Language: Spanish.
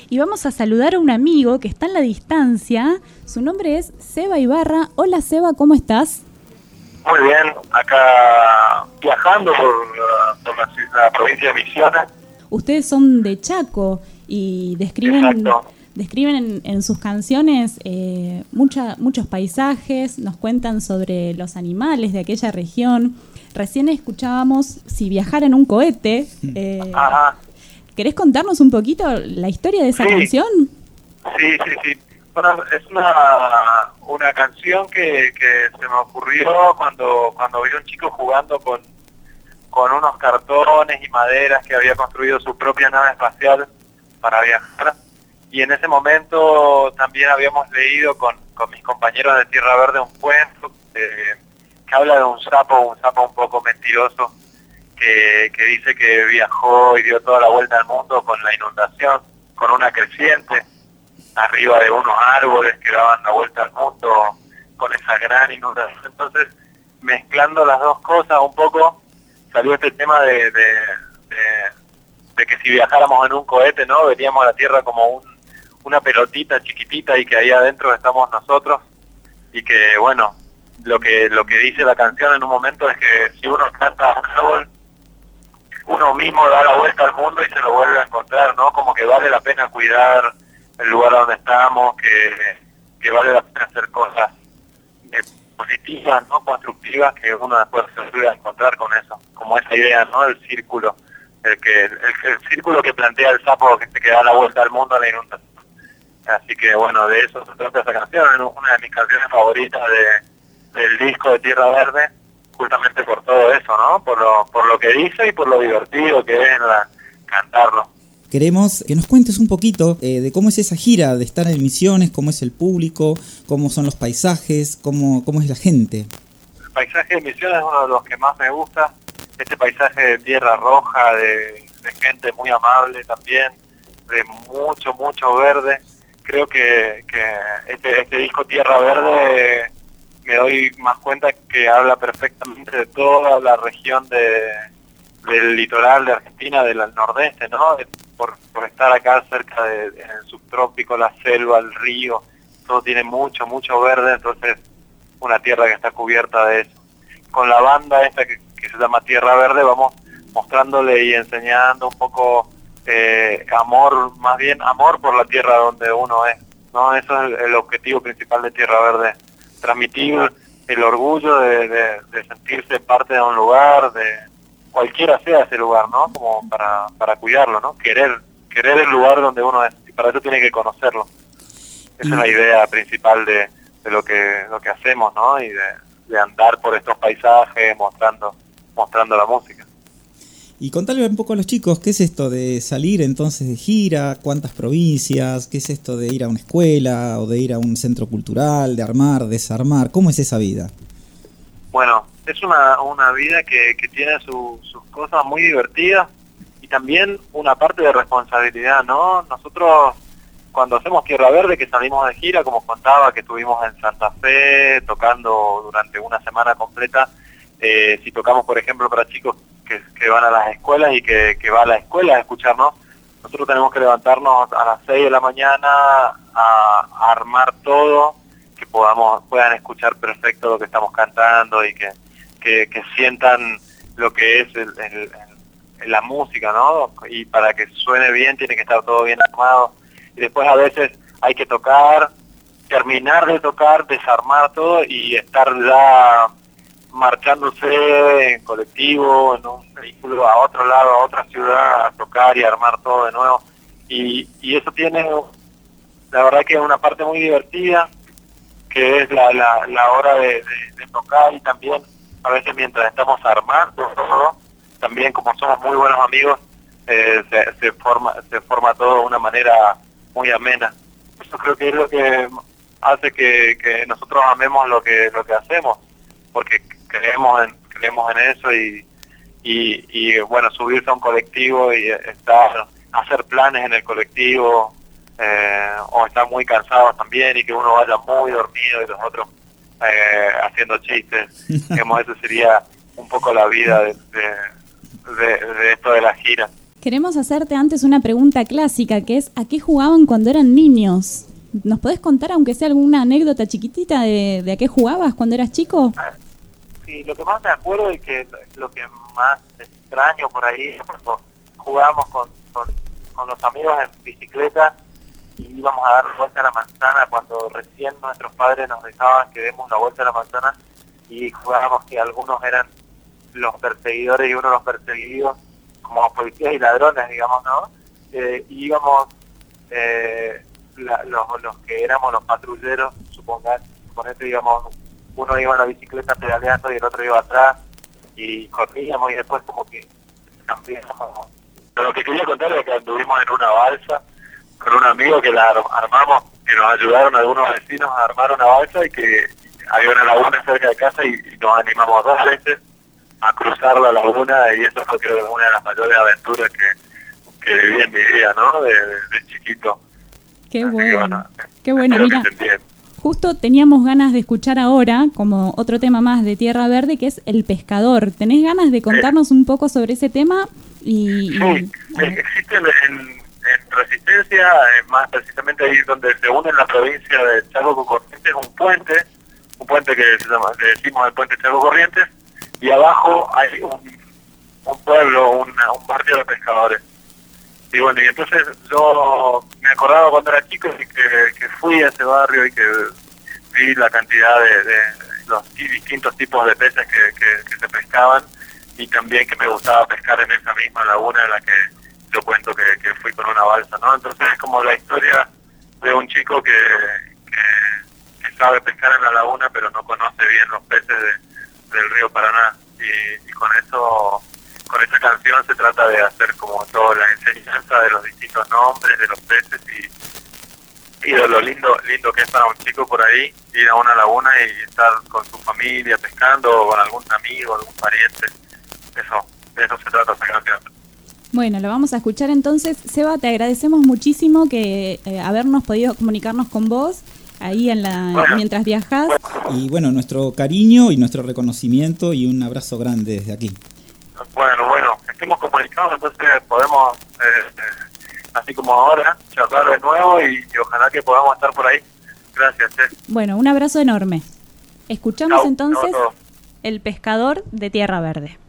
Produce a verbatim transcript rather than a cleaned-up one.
y vamos a saludar a un amigo que está en la distancia. Su nombre es Seba Ibarra. Hola Seba, ¿cómo estás? Muy bien, acá viajando por, uh, por la, la provincia de Misiones. Ustedes son de Chaco y describen, Exacto. describen en, en sus canciones eh, mucha, muchos paisajes, nos cuentan sobre los animales de aquella región. Recién escuchábamos Si viajara en un cohete. Eh, Ajá. ¿Querés contarnos un poquito la historia de esa Sí. canción? Sí, sí, sí. Bueno, es una, una canción que, que se me ocurrió cuando, cuando vi a un chico jugando con, con unos cartones y maderas que había construido su propia nave espacial para viajar. Y en ese momento también habíamos leído con, con mis compañeros de Tierra Verde un cuento eh, que habla de un sapo, un sapo un poco mentiroso, que, que dice que viajó y dio toda la vuelta al mundo con la inundación, con una creciente, arriba de unos árboles que daban la vuelta al mundo con esa gran inundación. Entonces, mezclando las dos cosas un poco, salió este tema de, de, de, de que si viajáramos en un cohete, ¿no? Veríamos a la Tierra como un, una pelotita chiquitita y que ahí adentro estamos nosotros, y que, bueno, lo que lo que dice la canción en un momento es que si uno canta un árbol, uno mismo da la vuelta al mundo y se lo vuelve a encontrar, ¿no? Como que vale la pena cuidar el lugar donde estamos, que, que vale la pena hacer cosas eh, positivas, ¿no? Constructivas, que uno después se vuelve a encontrar con eso, como esa idea, ¿no? El círculo, el que el, el círculo que plantea el sapo que, que da la vuelta al mundo a la inundación. Así que bueno, de eso se trata esa canción, una de mis canciones favoritas de, del disco de Tierra Verde, justamente por todo eso, ¿no? Por lo, por lo que dice y por lo divertido que es la, cantarlo. Queremos que nos cuentes un poquito eh, de cómo es esa gira, de estar en Misiones, cómo es el público, cómo son los paisajes, cómo, cómo es la gente. El paisaje de Misiones es uno de los que más me gusta, este paisaje de tierra roja, de, de gente muy amable también, de mucho, mucho verde. Creo que, que este, este disco Tierra Verde me doy más cuenta que habla perfectamente de toda la región de, del litoral de Argentina, del nordeste, ¿no? De, por, por estar acá cerca de, de, en el subtrópico, la selva, el río, todo tiene mucho, mucho verde, entonces una tierra que está cubierta de eso. Con la banda esta que, que se llama Tierra Verde vamos mostrándole y enseñando un poco eh, amor, más bien amor por la tierra donde uno es, ¿no? Eso es el, el objetivo principal de Tierra Verde, transmitir el orgullo de, de, de sentirse parte de un lugar, de cualquiera sea ese lugar, ¿no? Como para, para cuidarlo, ¿no? Querer, querer el lugar donde uno es, y para eso tiene que conocerlo. Esa es la idea principal de, de lo que lo que hacemos, ¿no? Y de, de andar por estos paisajes mostrando mostrando la música. Y contale un poco a los chicos, ¿qué es esto de salir entonces de gira? ¿Cuántas provincias? ¿Qué es esto de ir a una escuela o de ir a un centro cultural, de armar, desarmar? ¿Cómo es esa vida? Bueno, es una, una vida que, que tiene su, sus cosas muy divertidas y también una parte de responsabilidad, ¿no? Nosotros cuando hacemos Tierra Verde, que salimos de gira, como contaba, que estuvimos en Santa Fe tocando durante una semana completa, eh, si tocamos, por ejemplo, para chicos que, que van a las escuelas y que, que va a la escuela a escucharnos, nosotros tenemos que levantarnos a las seis de la mañana a, a armar todo, que podamos puedan escuchar perfecto lo que estamos cantando y que, que, que sientan lo que es el, el, el, la música, ¿no? Y para que suene bien tiene que estar todo bien armado. Y después a veces hay que tocar, terminar de tocar, desarmar todo y estar ya marchándose en colectivo, en un vehículo a otro lado, a otra ciudad, a tocar y armar todo de nuevo. Y, y eso tiene, la verdad que es una parte muy divertida, que es la, la, la hora de, de, de tocar, y también a veces mientras estamos armando todo, también como somos muy buenos amigos, eh, se, se forma se forma todo de una manera muy amena. Eso creo que es lo que hace que, que nosotros amemos lo que lo que hacemos, porque creemos en creemos en eso y y, y bueno, subirse a un colectivo y estar hacer planes en el colectivo, eh, o estar muy cansados también y que uno vaya muy dormido y los otros eh, haciendo chistes. Digamos, eso sería un poco la vida de, de, de, de esto de la gira. Queremos hacerte antes una pregunta clásica, que es ¿a qué jugaban cuando eran niños? ¿Nos podés contar, aunque sea alguna anécdota chiquitita, de, de a qué jugabas cuando eras chico? Sí, lo que más me acuerdo y que lo que más extraño por ahí es cuando jugábamos con, con, con los amigos en bicicleta y íbamos a dar vuelta a la manzana cuando recién nuestros padres nos dejaban que demos la vuelta a la manzana y jugábamos que algunos eran los perseguidores y uno los perseguidos, como policías y ladrones, digamos, ¿no? Eh, y íbamos, eh, la, los, los que éramos los patrulleros, supongan, suponete, digamos, uno iba en la bicicleta pedaleando y el otro iba atrás, y corríamos y después como que cambiábamos. Pero lo que quería contar es que anduvimos en una balsa con un amigo que la armamos, que nos ayudaron algunos vecinos a armar una balsa y que había una laguna cerca de casa y, y nos animamos dos veces a cruzar la laguna y eso fue creo que una de las mayores aventuras que, que viví en mi vida, ¿no? De, de, de chiquito. Qué Así bueno, que, bueno, qué bueno, mira. Justo teníamos ganas de escuchar ahora, como otro tema más de Tierra Verde, que es el pescador. ¿Tenés ganas de contarnos un poco sobre ese tema? Y, sí, y, existe en, en Resistencia, más precisamente ahí donde se une la provincia de Chaco con Corrientes, un puente, un puente que se llama, le decimos el puente Chaco Corrientes, y abajo hay un, un pueblo, una, un barrio de pescadores. Y bueno, y entonces yo me acordaba cuando era chico y que, que fui a ese barrio y que vi la cantidad de, de los distintos tipos de peces que, que, que se pescaban y también que me gustaba pescar en esa misma laguna en la que yo cuento que, que fui con una balsa, ¿no? Entonces es como la historia de un chico que, que, que sabe pescar en la laguna pero no conoce bien los peces de del río Paraná y, y con eso, con esa canción se trata de hacer como toda la enseñanza de los distintos nombres de los peces y, y de lo lindo lindo que es para un chico por ahí ir a una laguna y estar con su familia pescando o con algún amigo, algún pariente. Eso, de eso se trata esa canción. Bueno, lo vamos a escuchar entonces. Seba, te agradecemos muchísimo que eh, habernos podido comunicarnos con vos ahí en la bueno, mientras viajás. Y bueno, nuestro cariño y nuestro reconocimiento y un abrazo grande desde aquí. Bueno, bueno, estemos comunicados, entonces podemos, eh, así como ahora, charlar de nuevo y, y ojalá que podamos estar por ahí. Gracias. Eh. Bueno, un abrazo enorme. Escuchamos Chau, entonces chau, El pescador de Tierra Verde.